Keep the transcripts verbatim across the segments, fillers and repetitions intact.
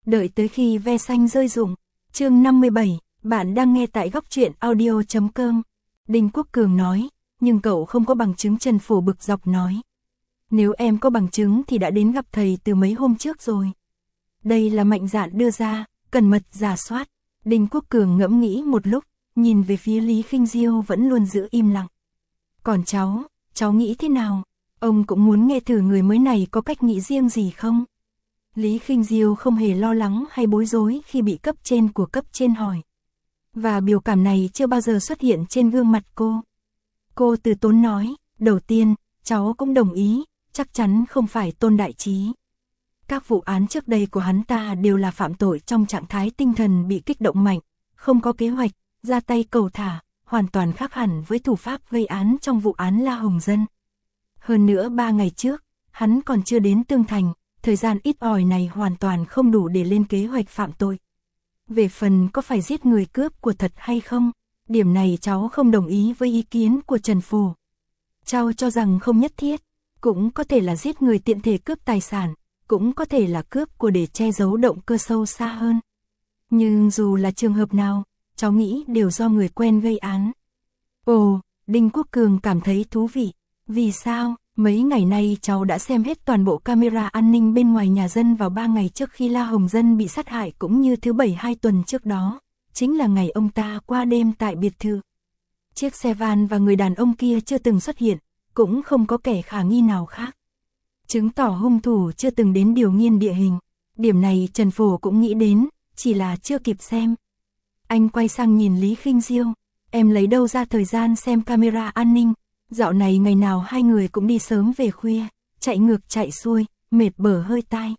Đợi tới khi ve xanh rơi rụng. Chương năm mươi bảy, bạn đang nghe tại góc truyện audio chấm com. Đinh Quốc Cường nói, nhưng cậu không có bằng chứng. Trần Phổ bực dọc nói. Nếu em có bằng chứng thì đã đến gặp thầy từ mấy hôm trước rồi. Đây là mạnh dạn đưa ra, cần mật rà soát. Đinh Quốc Cường ngẫm nghĩ một lúc, nhìn về phía Lý Khinh Diêu vẫn luôn giữ im lặng. Còn cháu, cháu nghĩ thế nào? Ông cũng muốn nghe thử người mới này có cách nghĩ riêng gì không? Lý Khinh Diêu không hề lo lắng hay bối rối khi bị cấp trên của cấp trên hỏi. Và biểu cảm này chưa bao giờ xuất hiện trên gương mặt cô. Cô từ tốn nói, đầu tiên, cháu cũng đồng ý, chắc chắn không phải Tôn Đại Trí. Các vụ án trước đây của hắn ta đều là phạm tội trong trạng thái tinh thần bị kích động mạnh, không có kế hoạch, ra tay cầu thả, hoàn toàn khác hẳn với thủ pháp gây án trong vụ án La Hồng Dân. Hơn nữa ba ngày trước, hắn còn chưa đến Tương Thành, thời gian ít ỏi này hoàn toàn không đủ để lên kế hoạch phạm tội. Về phần có phải giết người cướp của thật hay không, điểm này cháu không đồng ý với ý kiến của Trần Phổ. Cháu cho rằng không nhất thiết, cũng có thể là giết người tiện thể cướp tài sản, cũng có thể là cướp của để che giấu động cơ sâu xa hơn. Nhưng dù là trường hợp nào, cháu nghĩ đều do người quen gây án. Ồ, Đinh Quốc Cường cảm thấy thú vị. Vì sao? Mấy ngày nay cháu đã xem hết toàn bộ camera an ninh bên ngoài nhà dân vào ba ngày trước khi La Hồng Dân bị sát hại, cũng như thứ bảy hai tuần trước đó, chính là ngày ông ta qua đêm tại biệt thự. Chiếc xe van và người đàn ông kia chưa từng xuất hiện, cũng không có kẻ khả nghi nào khác. Chứng tỏ hung thủ chưa từng đến điều nghiên địa hình. Điểm này Trần Phổ cũng nghĩ đến, chỉ là chưa kịp xem. Anh quay sang nhìn Lý Khinh Diêu, em lấy đâu ra thời gian xem camera an ninh? Dạo này ngày nào hai người cũng đi sớm về khuya, chạy ngược chạy xuôi, mệt bở hơi tai.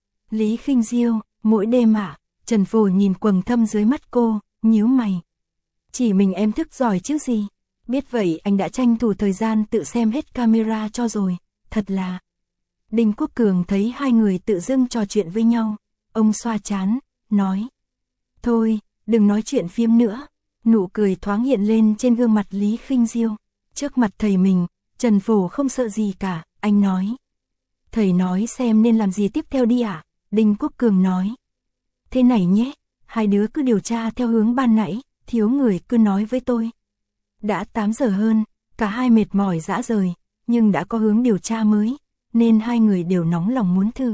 Lý Khinh Diêu, mỗi đêm ạ. Trần Phổ nhìn quầng thâm dưới mắt cô, nhíu mày. Chỉ mình em thức giỏi chứ gì. Biết vậy anh đã tranh thủ thời gian tự xem hết camera cho rồi, thật là. Đinh Quốc Cường thấy hai người tự dưng trò chuyện với nhau, ông xoa trán, nói. Thôi, đừng nói chuyện phiếm nữa. Nụ cười thoáng hiện lên trên gương mặt Lý Khinh Diêu. Trước mặt thầy mình, Trần Phổ không sợ gì cả, anh nói. Thầy nói xem nên làm gì tiếp theo đi ạ, à? Đinh Quốc Cường nói. Thế này nhé, hai đứa cứ điều tra theo hướng ban nãy, thiếu người cứ nói với tôi. Đã tám giờ hơn, cả hai mệt mỏi rã rời, nhưng đã có hướng điều tra mới, nên hai người đều nóng lòng muốn thử.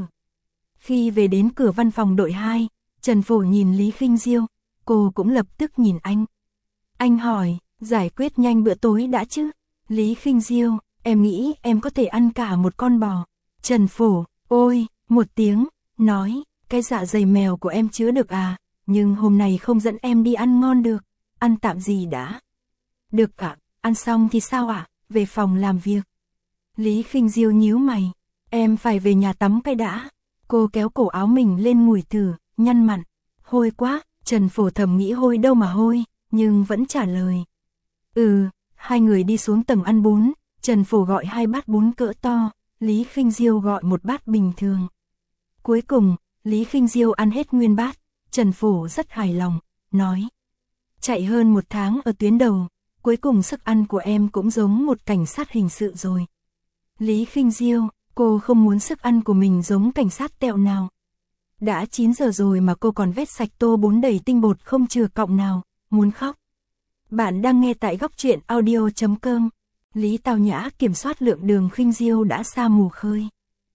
Khi về đến cửa văn phòng đội hai, Trần Phổ nhìn Lý Khinh Diêu, cô cũng lập tức nhìn anh. Anh hỏi, giải quyết nhanh bữa tối đã chứ? Lý Khinh Diêu, em nghĩ em có thể ăn cả một con bò. Trần Phổ, ôi, một tiếng, nói, cái dạ dày mèo của em chứa được à, nhưng hôm nay không dẫn em đi ăn ngon được, ăn tạm gì đã. Được ạ, à, ăn xong thì sao ạ, à? Về phòng làm việc. Lý Khinh Diêu nhíu mày, em phải về nhà tắm cái đã. Cô kéo cổ áo mình lên ngủi thử, nhăn mặt, hôi quá. Trần Phổ thầm nghĩ hôi đâu mà hôi, nhưng vẫn trả lời. Ừ, hai người đi xuống tầng ăn bún, Trần Phổ gọi hai bát bún cỡ to, Lý Khinh Diêu gọi một bát bình thường. Cuối cùng, Lý Khinh Diêu ăn hết nguyên bát, Trần Phổ rất hài lòng, nói. Chạy hơn một tháng ở tuyến đầu, cuối cùng sức ăn của em cũng giống một cảnh sát hình sự rồi. Lý Khinh Diêu, cô không muốn sức ăn của mình giống cảnh sát tẹo nào. Đã chín giờ rồi mà cô còn vét sạch tô bún đầy tinh bột không chừa cọng nào, muốn khóc. Bạn đang nghe tại góc truyện audio chấm com. Lý Tào Nhã kiểm soát lượng đường Khinh Diêu đã xa mù khơi.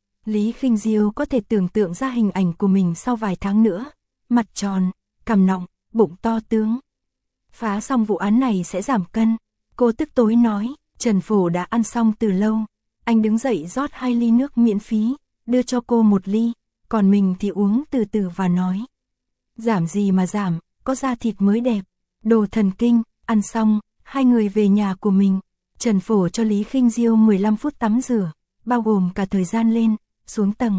Lý Khinh Diêu có thể tưởng tượng ra hình ảnh của mình sau vài tháng nữa. Mặt tròn, cằm nọng, bụng to tướng. Phá xong vụ án này sẽ giảm cân. Cô tức tối nói, Trần Phổ đã ăn xong từ lâu. Anh đứng dậy rót hai ly nước miễn phí, đưa cho cô một ly, còn mình thì uống từ từ và nói. Giảm gì mà giảm, có da thịt mới đẹp. Đồ thần kinh. Ăn xong, hai người về nhà của mình. Trần Phổ cho Lý Khinh Diêu mười lăm phút tắm rửa, bao gồm cả thời gian lên, xuống tầng.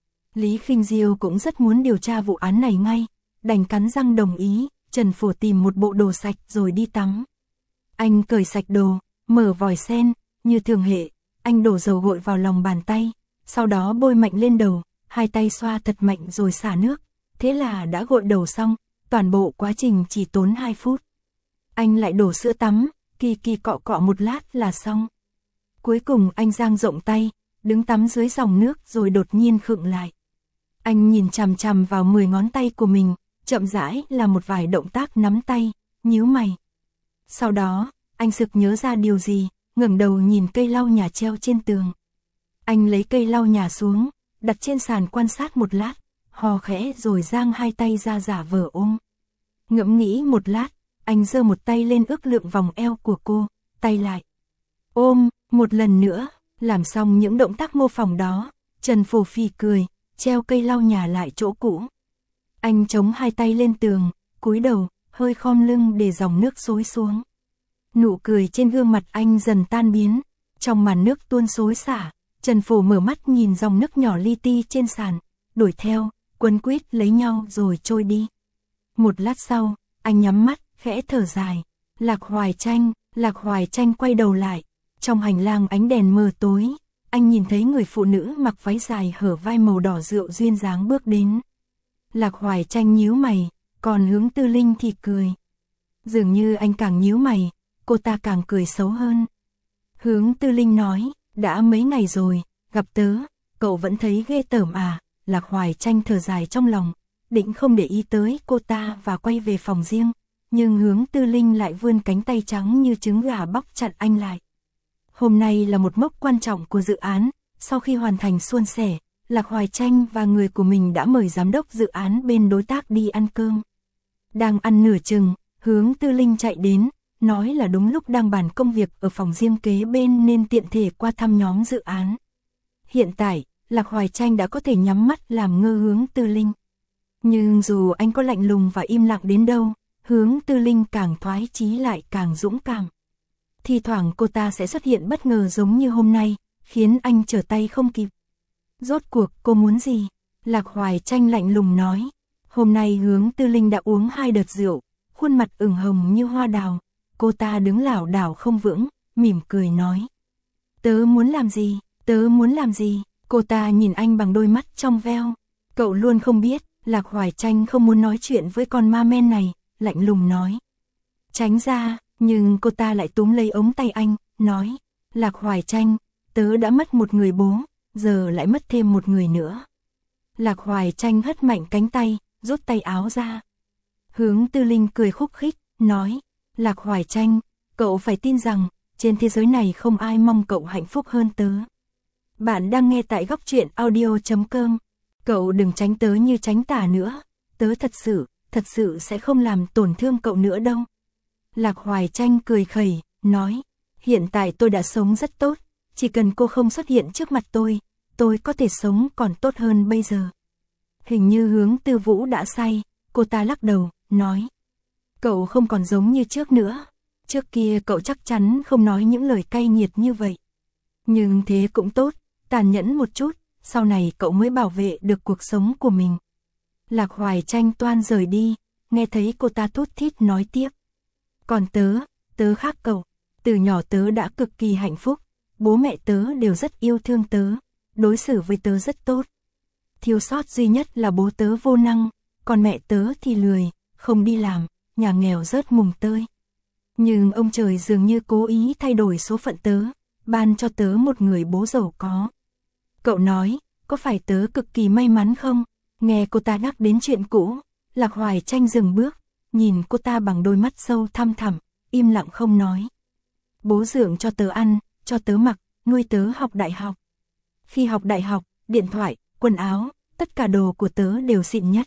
Lý Khinh Diêu cũng rất muốn điều tra vụ án này ngay, đành cắn răng đồng ý. Trần Phổ tìm một bộ đồ sạch rồi đi tắm. Anh cởi sạch đồ, mở vòi sen, như thường hệ, anh đổ dầu gội vào lòng bàn tay, sau đó bôi mạnh lên đầu, hai tay xoa thật mạnh rồi xả nước. Thế là đã gội đầu xong, toàn bộ quá trình chỉ tốn hai phút. Anh lại đổ sữa tắm, kỳ kỳ cọ cọ một lát là xong. Cuối cùng anh dang rộng tay, đứng tắm dưới dòng nước rồi đột nhiên khựng lại. Anh nhìn chằm chằm vào mười ngón tay của mình, chậm rãi là một vài động tác nắm tay, nhíu mày. Sau đó, anh sực nhớ ra điều gì, ngẩng đầu nhìn cây lau nhà treo trên tường. Anh lấy cây lau nhà xuống, đặt trên sàn quan sát một lát, hò khẽ rồi giang hai tay ra giả vờ ôm. Ngẫm nghĩ một lát, anh giơ một tay lên ước lượng vòng eo của cô, tay lại. Ôm, một lần nữa, làm xong những động tác mô phỏng đó, Trần Phổ phì cười, treo cây lau nhà lại chỗ cũ. Anh chống hai tay lên tường, cúi đầu, hơi khom lưng để dòng nước xối xuống. Nụ cười trên gương mặt anh dần tan biến, trong màn nước tuôn xối xả, Trần Phổ mở mắt nhìn dòng nước nhỏ li ti trên sàn, đuổi theo, quấn quýt lấy nhau rồi trôi đi. Một lát sau, anh nhắm mắt, khẽ thở dài. Lạc Hoài Tranh, Lạc Hoài Tranh quay đầu lại, trong hành lang ánh đèn mờ tối, anh nhìn thấy người phụ nữ mặc váy dài hở vai màu đỏ rượu duyên dáng bước đến. Lạc Hoài Tranh nhíu mày, còn Hướng Tư Linh thì cười. Dường như anh càng nhíu mày, cô ta càng cười xấu hơn. Hướng Tư Linh nói, đã mấy ngày rồi, gặp tớ, cậu vẫn thấy ghê tởm à? Lạc Hoài Tranh thở dài trong lòng, định không để ý tới cô ta và quay về phòng riêng, nhưng Hướng Tư Linh lại vươn cánh tay trắng như trứng gà bóc chặt anh lại. Hôm nay là một mốc quan trọng của dự án, sau khi hoàn thành suôn sẻ, Lạc Hoài Tranh và người của mình đã mời giám đốc dự án bên đối tác đi ăn cơm. Đang ăn nửa chừng, Hướng Tư Linh chạy đến, nói là đúng lúc đang bàn công việc ở phòng riêng kế bên nên tiện thể qua thăm nhóm dự án. Hiện tại, Lạc Hoài Tranh đã có thể nhắm mắt làm ngơ Hướng Tư Linh. Nhưng dù anh có lạnh lùng và im lặng đến đâu, Hướng Tư Linh càng thoái chí lại càng dũng cảm. Thì thoảng cô ta sẽ xuất hiện bất ngờ giống như hôm nay, khiến anh trở tay không kịp. Rốt cuộc cô muốn gì? Lạc Hoài Tranh lạnh lùng nói. Hôm nay Hướng Tư Linh đã uống hai đợt rượu, khuôn mặt ửng hồng như hoa đào. Cô ta đứng lảo đảo không vững, mỉm cười nói. Tớ muốn làm gì? Tớ muốn làm gì? Cô ta nhìn anh bằng đôi mắt trong veo. Cậu luôn không biết, Lạc Hoài Tranh không muốn nói chuyện với con ma men này, lạnh lùng nói. Tránh ra, nhưng cô ta lại túm lấy ống tay anh, nói. Lạc Hoài Tranh, tớ đã mất một người bố, giờ lại mất thêm một người nữa. Lạc Hoài Tranh hất mạnh cánh tay, rút tay áo ra. Hướng Tư Linh cười khúc khích, nói. Lạc Hoài Tranh, cậu phải tin rằng, trên thế giới này không ai mong cậu hạnh phúc hơn tớ. Bạn đang nghe tại góc truyện audio chấm com. Cậu đừng tránh tớ như tránh tà nữa. Tớ thật sự, thật sự sẽ không làm tổn thương cậu nữa đâu. Lạc Hoài Tranh cười khẩy, nói. Hiện tại tôi đã sống rất tốt. Chỉ cần cô không xuất hiện trước mặt tôi, tôi có thể sống còn tốt hơn bây giờ. Hình như Hướng Tư Vũ đã say, cô ta lắc đầu, nói. Cậu không còn giống như trước nữa. Trước kia cậu chắc chắn không nói những lời cay nghiệt như vậy. Nhưng thế cũng tốt, tàn nhẫn một chút, sau này cậu mới bảo vệ được cuộc sống của mình. Lạc Hoài Tranh toan rời đi, nghe thấy cô ta thút thít nói tiếp. Còn tớ, tớ khác cậu, từ nhỏ tớ đã cực kỳ hạnh phúc, bố mẹ tớ đều rất yêu thương tớ, đối xử với tớ rất tốt. Thiếu sót duy nhất là bố tớ vô năng, còn mẹ tớ thì lười, không đi làm, nhà nghèo rớt mùng tơi. Nhưng ông trời dường như cố ý thay đổi số phận tớ, ban cho tớ một người bố giàu có. Cậu nói, có phải tớ cực kỳ may mắn không? Nghe cô ta nhắc đến chuyện cũ, Lạc Hoài Tranh dừng bước, nhìn cô ta bằng đôi mắt sâu thăm thẳm, im lặng không nói. Bố dưỡng cho tớ ăn, cho tớ mặc, nuôi tớ học đại học. Khi học đại học, điện thoại, quần áo, tất cả đồ của tớ đều xịn nhất.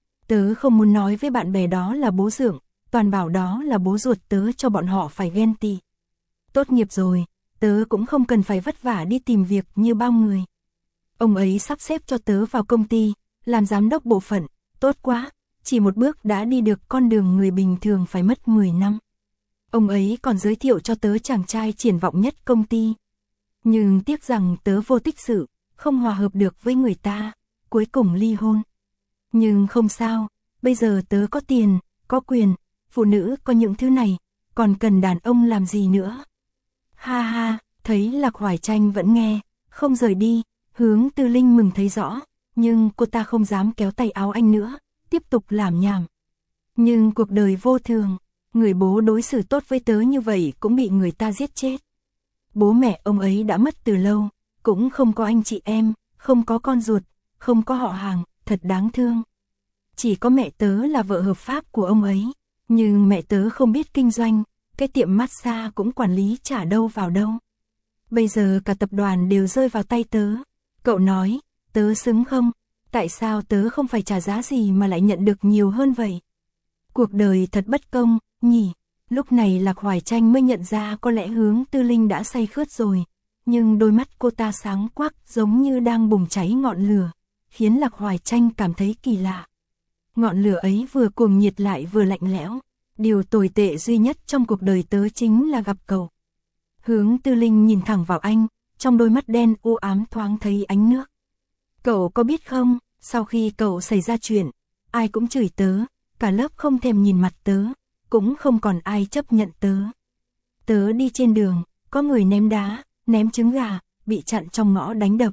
Tớ không muốn nói với bạn bè đó là bố dưỡng, toàn bảo đó là bố ruột tớ cho bọn họ phải ghen tị. Tốt nghiệp rồi, tớ cũng không cần phải vất vả đi tìm việc như bao người. Ông ấy sắp xếp cho tớ vào công ty, làm giám đốc bộ phận, tốt quá, chỉ một bước đã đi được con đường người bình thường phải mất mười năm. Ông ấy còn giới thiệu cho tớ chàng trai triển vọng nhất công ty. Nhưng tiếc rằng tớ vô tích sự, không hòa hợp được với người ta, cuối cùng ly hôn. Nhưng không sao, bây giờ tớ có tiền, có quyền, phụ nữ có những thứ này, còn cần đàn ông làm gì nữa. Ha ha, thấy Lạc Hoài Tranh vẫn nghe, không rời đi, Hướng Tư Linh mừng thấy rõ, nhưng cô ta không dám kéo tay áo anh nữa, tiếp tục làm nhảm. Nhưng cuộc đời vô thường, người bố đối xử tốt với tớ như vậy cũng bị người ta giết chết. Bố mẹ ông ấy đã mất từ lâu, cũng không có anh chị em, không có con ruột, không có họ hàng, thật đáng thương. Chỉ có mẹ tớ là vợ hợp pháp của ông ấy, nhưng mẹ tớ không biết kinh doanh, cái tiệm massage cũng quản lý chả đâu vào đâu. Bây giờ cả tập đoàn đều rơi vào tay tớ. Cậu nói, tớ xứng không? Tại sao tớ không phải trả giá gì mà lại nhận được nhiều hơn vậy? Cuộc đời thật bất công, nhỉ? Lúc này Lạc Hoài Tranh mới nhận ra có lẽ Hướng Tư Linh đã say khướt rồi, nhưng đôi mắt cô ta sáng quắc giống như đang bùng cháy ngọn lửa, khiến Lạc Hoài Tranh cảm thấy kỳ lạ. Ngọn lửa ấy vừa cuồng nhiệt lại vừa lạnh lẽo. Điều tồi tệ duy nhất trong cuộc đời tớ chính là gặp cậu. Hướng Tư Linh nhìn thẳng vào anh, trong đôi mắt đen u ám thoáng thấy ánh nước. Cậu có biết không, sau khi cậu xảy ra chuyện, ai cũng chửi tớ, cả lớp không thèm nhìn mặt tớ, cũng không còn ai chấp nhận tớ. Tớ đi trên đường, có người ném đá, ném trứng gà, bị chặn trong ngõ đánh đập.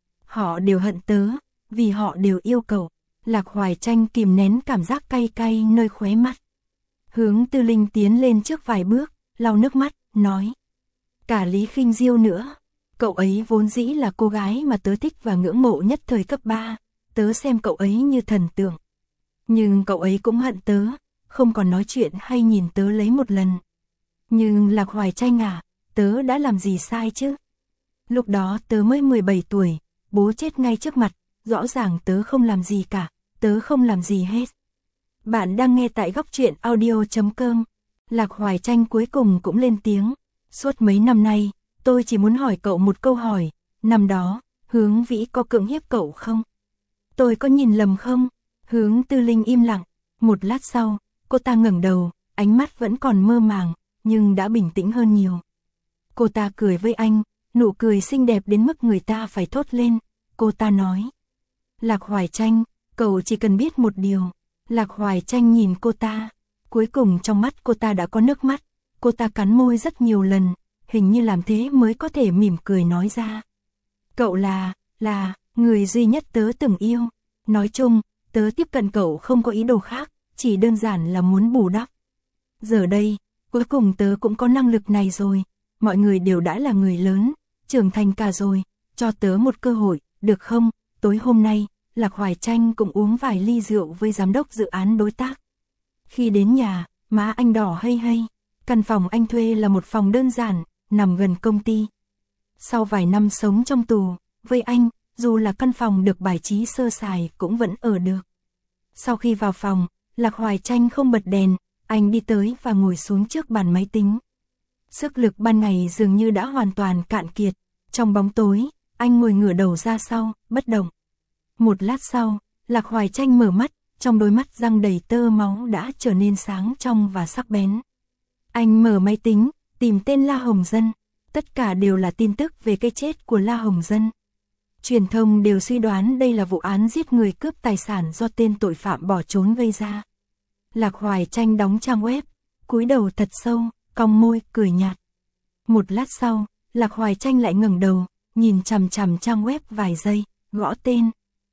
Họ đều hận tớ, vì họ đều yêu cậu. Lạc Hoài Tranh kìm nén cảm giác cay cay nơi khóe mắt. Hướng Tư Linh tiến lên trước vài bước, lau nước mắt, nói. Cả Lý Khinh Diêu nữa. Cậu ấy vốn dĩ là cô gái mà tớ thích và ngưỡng mộ nhất thời cấp ba. Tớ xem cậu ấy như thần tượng. Nhưng cậu ấy cũng hận tớ, không còn nói chuyện hay nhìn tớ lấy một lần. Nhưng Lạc Hoài Tranh à, tớ đã làm gì sai chứ? Lúc đó tớ mới mười bảy tuổi, bố chết ngay trước mặt, rõ ràng tớ không làm gì cả, tớ không làm gì hết. Bạn đang nghe tại góc truyện audio chấm com. Lạc Hoài Tranh cuối cùng cũng lên tiếng. Suốt mấy năm nay, tôi chỉ muốn hỏi cậu một câu hỏi. Năm đó, Hướng Vĩ có cưỡng hiếp cậu không? Tôi có nhìn lầm không? Hướng Tư Linh im lặng. Một lát sau, cô ta ngẩng đầu, ánh mắt vẫn còn mơ màng, nhưng đã bình tĩnh hơn nhiều. Cô ta cười với anh, nụ cười xinh đẹp đến mức người ta phải thốt lên. Cô ta nói. Lạc Hoài Tranh, cậu chỉ cần biết một điều. Lạc Hoài Tranh nhìn cô ta, cuối cùng trong mắt cô ta đã có nước mắt, cô ta cắn môi rất nhiều lần, hình như làm thế mới có thể mỉm cười nói ra. Cậu là, là, người duy nhất tớ từng yêu, nói chung, tớ tiếp cận cậu không có ý đồ khác, chỉ đơn giản là muốn bù đắp. Giờ đây, cuối cùng tớ cũng có năng lực này rồi, mọi người đều đã là người lớn, trưởng thành cả rồi, cho tớ một cơ hội, được không? Tối hôm nay, Lạc Hoài Tranh cũng uống vài ly rượu với giám đốc dự án đối tác. Khi đến nhà, má anh đỏ hây hây, căn phòng anh thuê là một phòng đơn giản, nằm gần công ty. Sau vài năm sống trong tù, với anh, dù là căn phòng được bài trí sơ sài cũng vẫn ở được. Sau khi vào phòng, Lạc Hoài Tranh không bật đèn, anh đi tới và ngồi xuống trước bàn máy tính. Sức lực ban ngày dường như đã hoàn toàn cạn kiệt, trong bóng tối, anh ngồi ngửa đầu ra sau, bất động. Một lát sau, Lạc Hoài Tranh mở mắt, trong đôi mắt răng đầy tơ máu đã trở nên sáng trong và sắc bén. Anh mở máy tính, tìm tên La Hồng Dân, tất cả đều là tin tức về cái chết của La Hồng Dân. Truyền thông đều suy đoán đây là vụ án giết người cướp tài sản do tên tội phạm bỏ trốn gây ra. Lạc Hoài Tranh đóng trang web, cúi đầu thật sâu, cong môi, cười nhạt. Một lát sau, Lạc Hoài Tranh lại ngẩng đầu, nhìn chằm chằm trang web vài giây, gõ tên.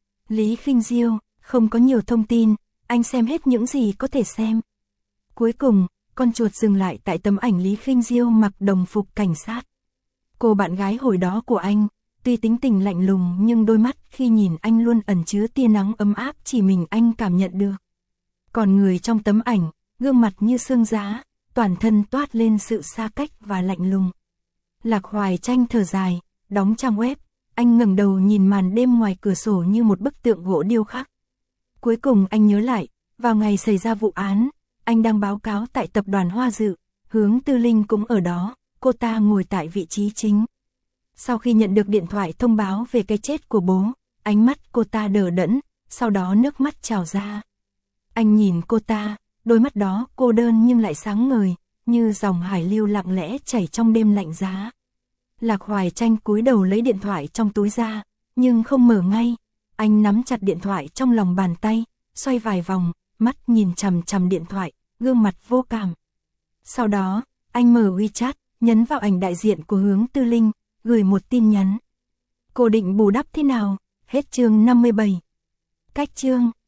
Lý Khinh Diêu, không có nhiều thông tin, anh xem hết những gì có thể xem. Cuối cùng, con chuột dừng lại tại tấm ảnh Lý Khinh Diêu mặc đồng phục cảnh sát. Cô bạn gái hồi đó của anh, tuy tính tình lạnh lùng nhưng đôi mắt khi nhìn anh luôn ẩn chứa tia nắng ấm áp chỉ mình anh cảm nhận được. Còn người trong tấm ảnh, gương mặt như xương giá, toàn thân toát lên sự xa cách và lạnh lùng. Lạc Hoài Tranh thở dài, đóng trang web, anh ngẩng đầu nhìn màn đêm ngoài cửa sổ như một bức tượng gỗ điêu khắc. Cuối cùng anh nhớ lại, vào ngày xảy ra vụ án, anh đang báo cáo tại tập đoàn Hoa Dự, Hướng Tư Linh cũng ở đó, cô ta ngồi tại vị trí chính. Sau khi nhận được điện thoại thông báo về cái chết của bố, ánh mắt cô ta đờ đẫn, sau đó nước mắt trào ra. Anh nhìn cô ta, đôi mắt đó cô đơn nhưng lại sáng ngời, như dòng hải lưu lặng lẽ chảy trong đêm lạnh giá. Lạc Hoài Tranh cúi đầu lấy điện thoại trong túi ra, nhưng không mở ngay. Anh nắm chặt điện thoại trong lòng bàn tay, xoay vài vòng, mắt nhìn chằm chằm điện thoại, gương mặt vô cảm. Sau đó, anh mở WeChat, nhấn vào ảnh đại diện của Hướng Tư Linh, gửi một tin nhắn. Cô định bù đắp thế nào? Hết chương năm mươi bảy. Cách chương